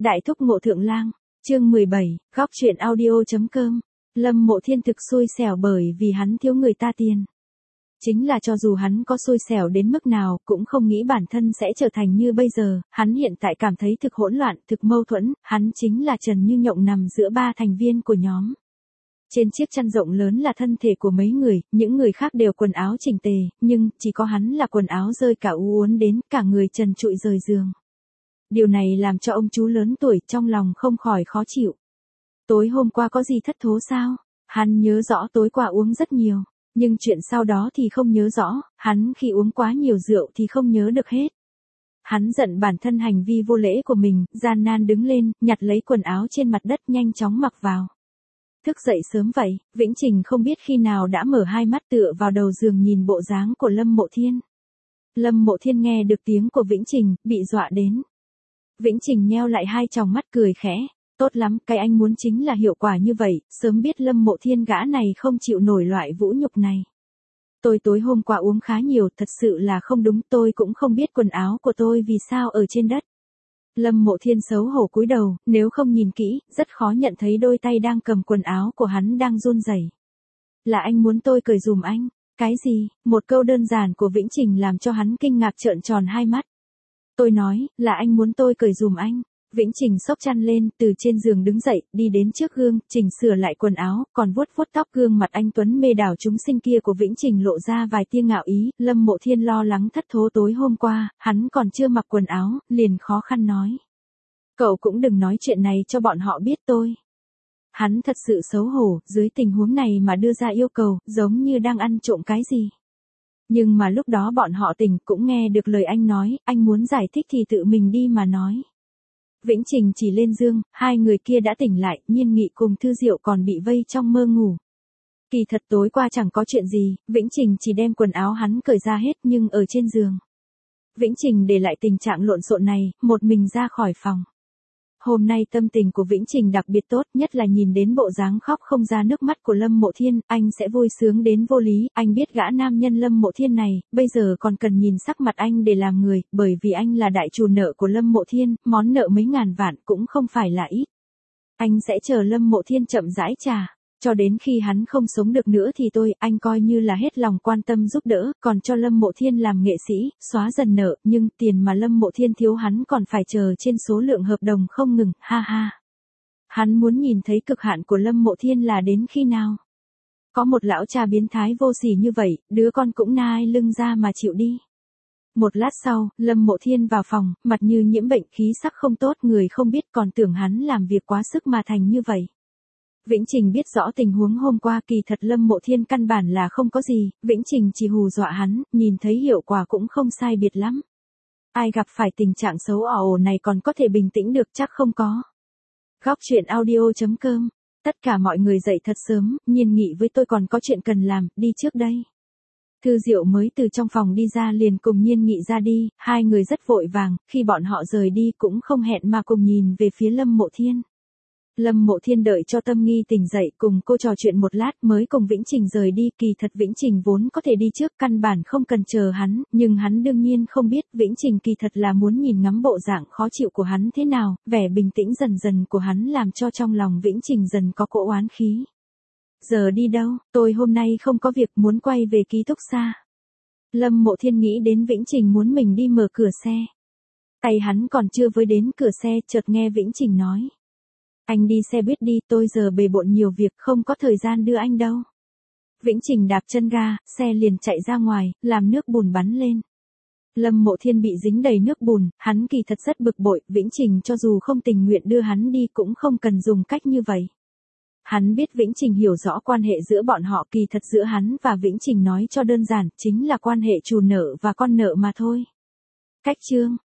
Đại thúc Ngộ Thượng Lang, chương 17, góc truyện audio.com. Lâm Mộ Thiên thực xui xẻo bởi vì hắn thiếu người ta tiền. Chính là cho dù hắn có xui xẻo đến mức nào, cũng không nghĩ bản thân sẽ trở thành như bây giờ, hắn hiện tại cảm thấy thực hỗn loạn, thực mâu thuẫn, hắn chính là Trần Như Nhộng nằm giữa ba thành viên của nhóm. Trên chiếc chăn rộng lớn là thân thể của mấy người, những người khác đều quần áo chỉnh tề, nhưng chỉ có hắn là quần áo rơi cả uốn đến, cả người trần trụi rời giường. Điều này làm cho ông chú lớn tuổi trong lòng không khỏi khó chịu. Tối hôm qua có gì thất thố sao? Hắn nhớ rõ tối qua uống rất nhiều, nhưng chuyện sau đó thì không nhớ rõ, hắn khi uống quá nhiều rượu thì không nhớ được hết. Hắn giận bản thân hành vi vô lễ của mình, gian nan đứng lên, nhặt lấy quần áo trên mặt đất nhanh chóng mặc vào. Thức dậy sớm vậy, Vĩnh Trình không biết khi nào đã mở hai mắt tựa vào đầu giường nhìn bộ dáng của Lâm Mộ Thiên. Lâm Mộ Thiên nghe được tiếng của Vĩnh Trình, bị dọa đến. Vĩnh Trình nheo lại hai tròng mắt cười khẽ, tốt lắm, cái anh muốn chính là hiệu quả như vậy, sớm biết Lâm Mộ Thiên gã này không chịu nổi loại vũ nhục này. Tôi tối hôm qua uống khá nhiều, thật sự là không đúng, tôi cũng không biết quần áo của tôi vì sao ở trên đất. Lâm Mộ Thiên xấu hổ cúi đầu, nếu không nhìn kỹ, rất khó nhận thấy đôi tay đang cầm quần áo của hắn đang run rẩy. Là anh muốn tôi cởi giùm anh? Cái gì? Một câu đơn giản của Vĩnh Trình làm cho hắn kinh ngạc trợn tròn hai mắt. Tôi nói, là anh muốn tôi cởi giùm anh. Vĩnh Trình xốc chăn lên, từ trên giường đứng dậy, đi đến trước gương, chỉnh sửa lại quần áo, còn vuốt vuốt tóc. Gương mặt anh tuấn mê đảo chúng sinh kia của Vĩnh Trình lộ ra vài tia ngạo ý. Lâm Mộ Thiên lo lắng thất thố tối hôm qua, hắn còn chưa mặc quần áo, liền khó khăn nói. Cậu cũng đừng nói chuyện này cho bọn họ biết tôi. Hắn thật sự xấu hổ, dưới tình huống này mà đưa ra yêu cầu, giống như đang ăn trộm cái gì. Nhưng mà lúc đó bọn họ tỉnh cũng nghe được lời anh nói, anh muốn giải thích thì tự mình đi mà nói. Vĩnh Trình chỉ lên giường, hai người kia đã tỉnh lại, Nhiên Nghị cùng Thư Diệu còn bị vây trong mơ ngủ. Kỳ thật tối qua chẳng có chuyện gì, Vĩnh Trình chỉ đem quần áo hắn cởi ra hết nhưng ở trên giường. Vĩnh Trình để lại tình trạng lộn xộn này, một mình ra khỏi phòng. Hôm nay tâm tình của Vĩnh Trình đặc biệt tốt, nhất là nhìn đến bộ dáng khóc không ra nước mắt của Lâm Mộ Thiên, anh sẽ vui sướng đến vô lý, anh biết gã nam nhân Lâm Mộ Thiên này, bây giờ còn cần nhìn sắc mặt anh để làm người, bởi vì anh là đại trù nợ của Lâm Mộ Thiên, món nợ mấy ngàn vạn cũng không phải là ít. Anh sẽ chờ Lâm Mộ Thiên chậm rãi trả. Cho đến khi hắn không sống được nữa thì anh coi như là hết lòng quan tâm giúp đỡ, còn cho Lâm Mộ Thiên làm nghệ sĩ, xóa dần nợ, nhưng tiền mà Lâm Mộ Thiên thiếu hắn còn phải chờ trên số lượng hợp đồng không ngừng, ha ha. Hắn muốn nhìn thấy cực hạn của Lâm Mộ Thiên là đến khi nào. Có một lão cha biến thái vô sỉ như vậy, đứa con cũng nai lưng ra mà chịu đi. Một lát sau, Lâm Mộ Thiên vào phòng, mặt như nhiễm bệnh, khí sắc không tốt, người không biết còn tưởng hắn làm việc quá sức mà thành như vậy. Vĩnh Trình biết rõ tình huống hôm qua, kỳ thật Lâm Mộ Thiên căn bản là không có gì, Vĩnh Trình chỉ hù dọa hắn, nhìn thấy hiệu quả cũng không sai biệt lắm. Ai gặp phải tình trạng xấu ảo này còn có thể bình tĩnh được, chắc không có. Góc truyện audio.com. Tất cả mọi người dậy thật sớm, Nhiên Nghị với tôi còn có chuyện cần làm, đi trước đây. Thư Diệu mới từ trong phòng đi ra liền cùng Nhiên Nghị ra đi, hai người rất vội vàng, khi bọn họ rời đi cũng không hẹn mà cùng nhìn về phía Lâm Mộ Thiên. Lâm Mộ Thiên đợi cho Tâm Nghi tỉnh dậy cùng cô trò chuyện một lát mới cùng Vĩnh Trình rời đi, kỳ thật Vĩnh Trình vốn có thể đi trước, căn bản không cần chờ hắn, nhưng hắn đương nhiên không biết Vĩnh Trình kỳ thật là muốn nhìn ngắm bộ dạng khó chịu của hắn thế nào, vẻ bình tĩnh dần dần của hắn làm cho trong lòng Vĩnh Trình dần có cỗ oán khí. Giờ đi đâu, tôi hôm nay không có việc, muốn quay về ký túc xá. Lâm Mộ Thiên nghĩ đến Vĩnh Trình muốn mình đi mở cửa xe. Tay hắn còn chưa với đến cửa xe, chợt nghe Vĩnh Trình nói. Anh đi xe buýt đi, tôi giờ bề bộn nhiều việc, không có thời gian đưa anh đâu. Vĩnh Trình đạp chân ga, xe liền chạy ra ngoài, làm nước bùn bắn lên. Lâm Mộ Thiên bị dính đầy nước bùn, hắn kỳ thật rất bực bội, Vĩnh Trình cho dù không tình nguyện đưa hắn đi cũng không cần dùng cách như vậy. Hắn biết Vĩnh Trình hiểu rõ quan hệ giữa bọn họ, kỳ thật giữa hắn và Vĩnh Trình nói cho đơn giản, chính là quan hệ chủ nợ và con nợ mà thôi. Cách chương.